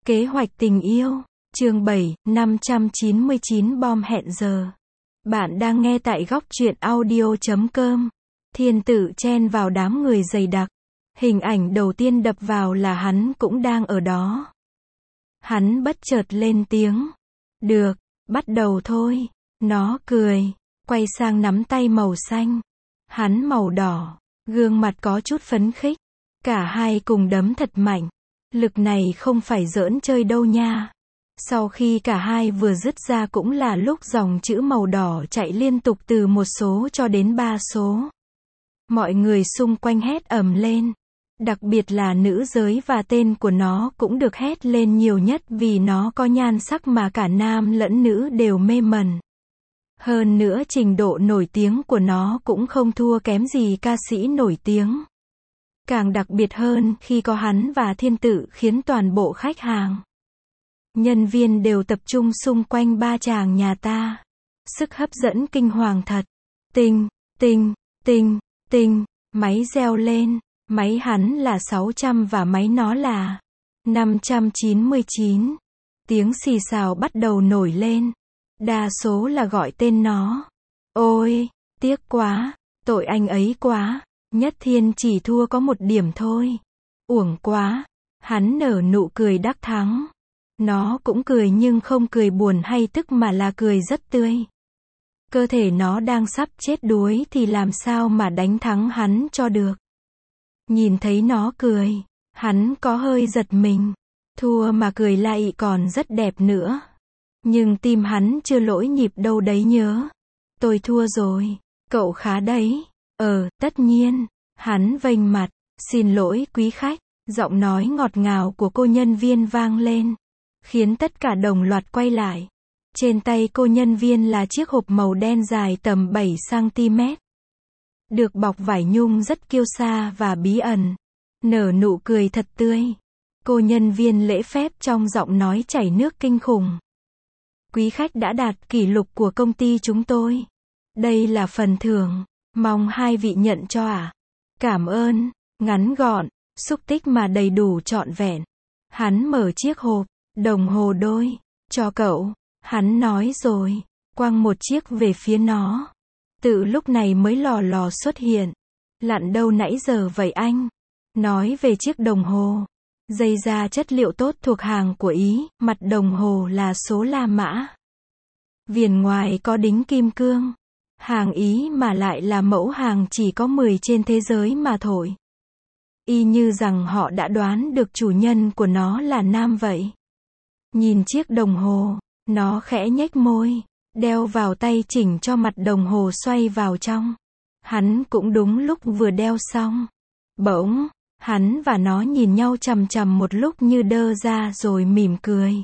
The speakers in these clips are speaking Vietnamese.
Kế hoạch tình yêu, chương 7, 599 bom hẹn giờ. Bạn đang nghe tại góc truyện audio.com. Thiên Tử chen vào đám người dày đặc. Hình ảnh đầu tiên đập vào là hắn cũng đang ở đó. Hắn bất chợt lên tiếng. Được, bắt đầu thôi. Nó cười, quay sang nắm tay màu xanh. Hắn màu đỏ, gương mặt có chút phấn khích. Cả hai cùng đấm thật mạnh. Lực này không phải giỡn chơi đâu nha. Sau khi cả hai vừa dứt ra cũng là lúc dòng chữ màu đỏ chạy liên tục từ một số cho đến 3 số. Mọi người xung quanh hét ầm lên. Đặc biệt là nữ giới và tên của nó cũng được hét lên nhiều nhất vì nó có nhan sắc mà cả nam lẫn nữ đều mê mẩn. Hơn nữa trình độ nổi tiếng của nó cũng không thua kém gì ca sĩ nổi tiếng. Càng đặc biệt hơn khi có hắn và Thiên Tử khiến toàn bộ khách hàng, nhân viên đều tập trung xung quanh ba chàng nhà ta. Sức hấp dẫn kinh hoàng thật. Tinh, tinh, tinh, tinh, máy reo lên. Máy hắn là 600 và máy nó là 599. Tiếng xì xào bắt đầu nổi lên. Đa số là gọi tên nó. Ôi, tiếc quá, tội anh ấy quá. Nhất Thiên chỉ thua có 1 điểm thôi. Uổng quá. Hắn nở nụ cười đắc thắng. Nó cũng cười nhưng không cười buồn hay tức mà là cười rất tươi. Cơ thể nó đang sắp chết đuối thì làm sao mà đánh thắng hắn cho được. Nhìn thấy nó cười, hắn có hơi giật mình. Thua mà cười lại còn rất đẹp nữa. Nhưng tim hắn chưa lỗi nhịp đâu đấy nhớ. Tôi thua rồi. Cậu khá đấy. Tất nhiên. Hắn vênh mặt. Xin lỗi quý khách. Giọng nói ngọt ngào của cô nhân viên vang lên, khiến tất cả đồng loạt quay lại. Trên tay cô nhân viên là chiếc hộp màu đen dài tầm 7 cm. Được bọc vải nhung rất kiêu sa và bí ẩn. Nở nụ cười thật tươi. Cô nhân viên lễ phép trong giọng nói chảy nước kinh khủng. Quý khách đã đạt kỷ lục của công ty chúng tôi. Đây là phần thưởng. Mong hai vị nhận cho ạ. Cảm ơn. Ngắn gọn, xúc tích mà đầy đủ trọn vẹn. Hắn mở chiếc hộp, đồng hồ đôi, cho cậu. Hắn nói rồi, quăng một chiếc về phía nó. Tự lúc này mới lò lò xuất hiện. Lặn đâu nãy giờ vậy anh? Nói về chiếc đồng hồ. Dây da chất liệu tốt thuộc hàng của Ý, mặt đồng hồ là số La Mã. Viền ngoài có đính kim cương. Hàng Ý mà lại là mẫu hàng chỉ có 10 trên thế giới mà thôi. Y như rằng họ đã đoán được chủ nhân của nó là nam vậy. Nhìn chiếc đồng hồ, nó khẽ nhếch môi, đeo vào tay chỉnh cho mặt đồng hồ xoay vào trong. Hắn cũng đúng lúc vừa đeo xong. Bỗng, hắn và nó nhìn nhau chằm chằm một lúc như đơ ra rồi mỉm cười.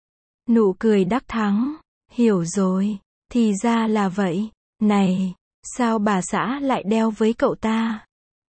Nụ cười đắc thắng. Hiểu rồi, thì ra là vậy. Này, sao bà xã lại đeo với cậu ta?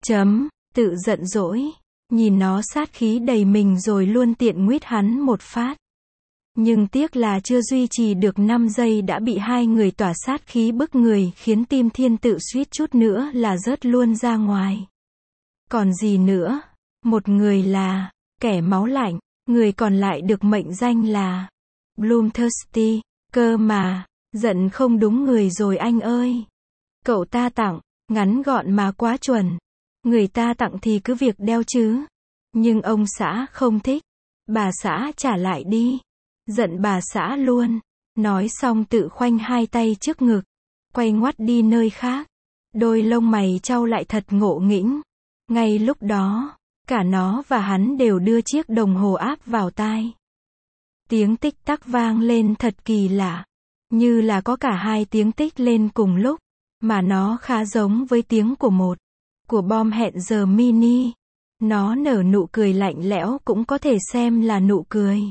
Tự giận dỗi. Nhìn nó sát khí đầy mình rồi luôn tiện nguyết hắn một phát. Nhưng tiếc là chưa duy trì được 5 giây đã bị hai người tỏa sát khí bức người khiến tim Thiên Tử suýt chút nữa là rớt luôn ra ngoài. Còn gì nữa? Một người là kẻ máu lạnh, người còn lại được mệnh danh là Bloodthirsty. Cơ mà, giận không đúng người rồi anh ơi. Cậu ta tặng, ngắn gọn mà quá chuẩn. Người ta tặng thì cứ việc đeo chứ. Nhưng ông xã không thích. Bà xã trả lại đi. Giận bà xã luôn. Nói xong tự khoanh hai tay trước ngực. Quay ngoắt đi nơi khác. Đôi lông mày chau lại thật ngộ nghĩnh. Ngay lúc đó, cả nó và hắn đều đưa chiếc đồng hồ áp vào tai. Tiếng tích tắc vang lên thật kỳ lạ. Như là có cả hai tiếng tích lên cùng lúc. Mà nó khá giống với tiếng của bom hẹn giờ mini. Nó nở nụ cười lạnh lẽo cũng có thể xem là nụ cười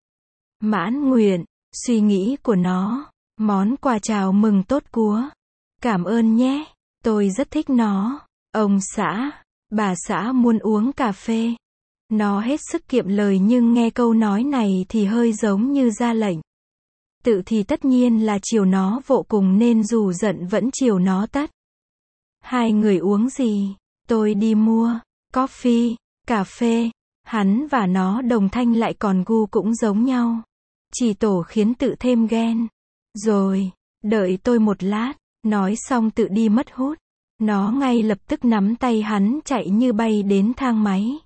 mãn nguyện. Suy nghĩ của nó. Món quà chào mừng tốt của. Cảm ơn nhé. Tôi rất thích nó. Ông xã, bà xã muốn uống cà phê. Nó hết sức kiệm lời nhưng nghe câu nói này thì hơi giống như ra lệnh. Tự thì tất nhiên là chiều nó vô cùng nên dù giận vẫn chiều nó tất. Hai người uống gì? Tôi đi mua coffee, cà phê. Hắn và nó đồng thanh lại còn gu cũng giống nhau. Chỉ tổ khiến tự thêm ghen. Rồi, đợi tôi một lát, nói xong tự đi mất hút. Nó ngay lập tức nắm tay hắn chạy như bay đến thang máy.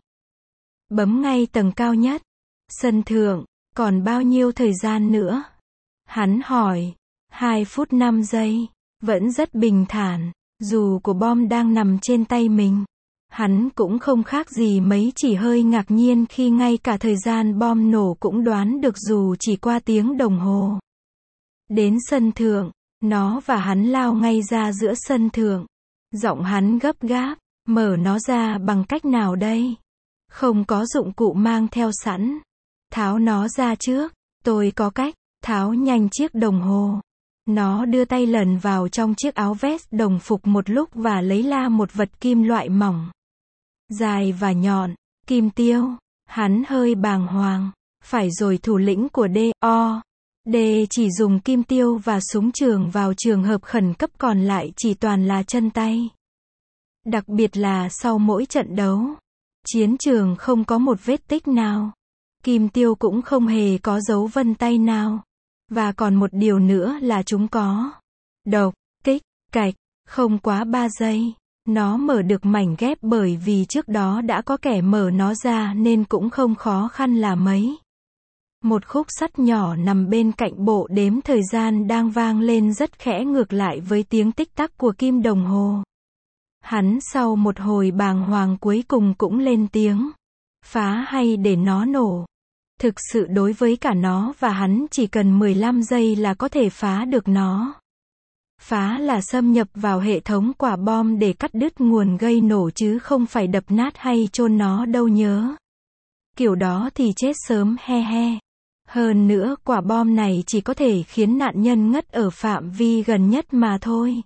Bấm ngay tầng cao nhất. Sân thượng, còn bao nhiêu thời gian nữa? Hắn hỏi. 2 phút 5 giây. Vẫn rất bình thản. Dù của bom đang nằm trên tay mình. Hắn cũng không khác gì mấy, chỉ hơi ngạc nhiên khi ngay cả thời gian bom nổ cũng đoán được dù chỉ qua tiếng đồng hồ. Đến sân thượng, nó và hắn lao ngay ra giữa sân thượng. Giọng hắn gấp gáp, mở nó ra bằng cách nào đây? Không có dụng cụ mang theo sẵn. Tháo nó ra trước, tôi có cách. Tháo nhanh chiếc đồng hồ. Nó đưa tay lần vào trong chiếc áo vest đồng phục một lúc và lấy ra một vật kim loại mỏng. Dài và nhọn, kim tiêu. Hắn hơi bàng hoàng. Phải rồi, thủ lĩnh của D.O.D chỉ dùng kim tiêu và súng trường vào trường hợp khẩn cấp, còn lại chỉ toàn là chân tay. Đặc biệt là sau mỗi trận đấu. Chiến trường không có một vết tích nào. Kim tiêu cũng không hề có dấu vân tay nào. Và còn một điều nữa là chúng có độc, kích, cạch. Không quá 3 giây. Nó mở được mảnh ghép, bởi vì trước đó đã có kẻ mở nó ra nên cũng không khó khăn là mấy. Một khúc sắt nhỏ nằm bên cạnh bộ đếm thời gian đang vang lên rất khẽ, ngược lại với tiếng tích tắc của kim đồng hồ. Hắn sau một hồi bàng hoàng cuối cùng cũng lên tiếng. Phá hay để nó nổ? Thực sự đối với cả nó và hắn chỉ cần 15 giây là có thể phá được nó. Phá là xâm nhập vào hệ thống quả bom để cắt đứt nguồn gây nổ, chứ không phải đập nát hay chôn nó đâu nhớ. Kiểu đó thì chết sớm, he he. Hơn nữa, quả bom này chỉ có thể khiến nạn nhân ngất ở phạm vi gần nhất mà thôi.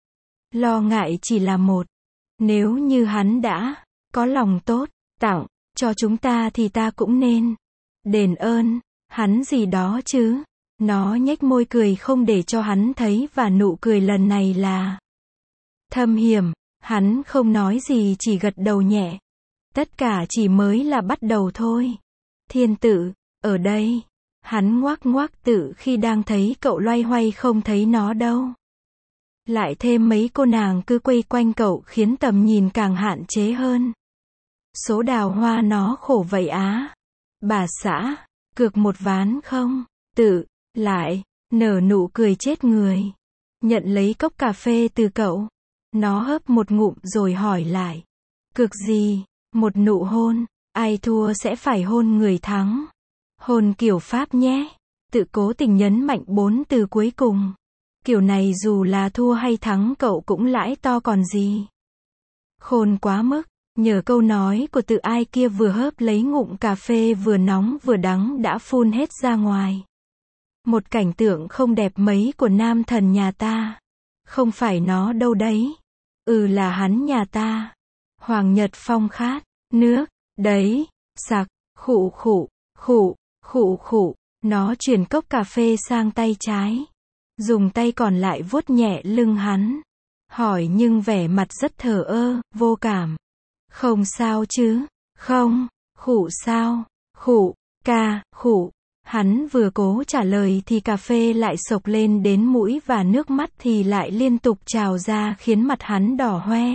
Lo ngại chỉ là một. Nếu như hắn đã có lòng tốt, tặng cho chúng ta thì ta cũng nên đền ơn hắn gì đó chứ. Nó nhếch môi cười không để cho hắn thấy, và nụ cười lần này là thâm hiểm. Hắn không nói gì, chỉ gật đầu nhẹ. Tất cả chỉ mới là bắt đầu thôi. Thiên tự, ở đây. Hắn ngoác ngoác tự khi đang thấy cậu loay hoay không thấy nó đâu. Lại thêm mấy cô nàng cứ quây quanh cậu khiến tầm nhìn càng hạn chế hơn. Số đào hoa nó khổ vậy á. Bà xã, cược một ván không? Tự lại nở nụ cười chết người. Nhận lấy cốc cà phê từ cậu. Nó hớp một ngụm rồi hỏi lại. Cược gì? Một nụ hôn. Ai thua sẽ phải hôn người thắng. Hôn kiểu Pháp nhé. Tự cố tình nhấn mạnh 4 từ cuối cùng. Kiểu này dù là thua hay thắng cậu cũng lãi to còn gì. Khôn quá mức. Nhờ câu nói của tự ai kia vừa hớp lấy ngụm cà phê vừa nóng vừa đắng đã phun hết ra ngoài. Một cảnh tượng không đẹp mấy của nam thần nhà ta. Không phải nó đâu đấy. Là hắn nhà ta. Hoàng Nhật Phong khát nước đấy. Sặc, khụ khụ, khụ, khụ khụ. Nó chuyển cốc cà phê sang tay trái. Dùng tay còn lại vuốt nhẹ lưng hắn. Hỏi nhưng vẻ mặt rất thờ ơ, vô cảm. Không sao chứ? Không. Khụ sao? Khụ, ca, khụ. Hắn vừa cố trả lời thì cà phê lại xộc lên đến mũi và nước mắt thì lại liên tục trào ra khiến mặt hắn đỏ hoe.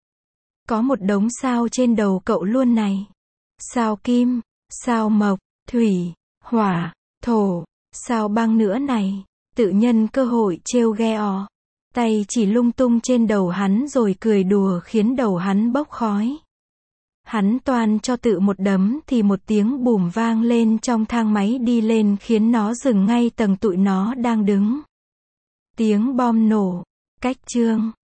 Có một đống sao trên đầu cậu luôn này. Sao kim, sao mộc, thủy, hỏa, thổ, sao băng nữa này. Tự nhân cơ hội trêu ghẹo. Tay chỉ lung tung trên đầu hắn rồi cười đùa khiến đầu hắn bốc khói. Hắn toan cho tự một đấm thì một tiếng bùm vang lên trong thang máy đi lên khiến nó dừng ngay tầng tụi nó đang đứng. Tiếng bom nổ. Cách chương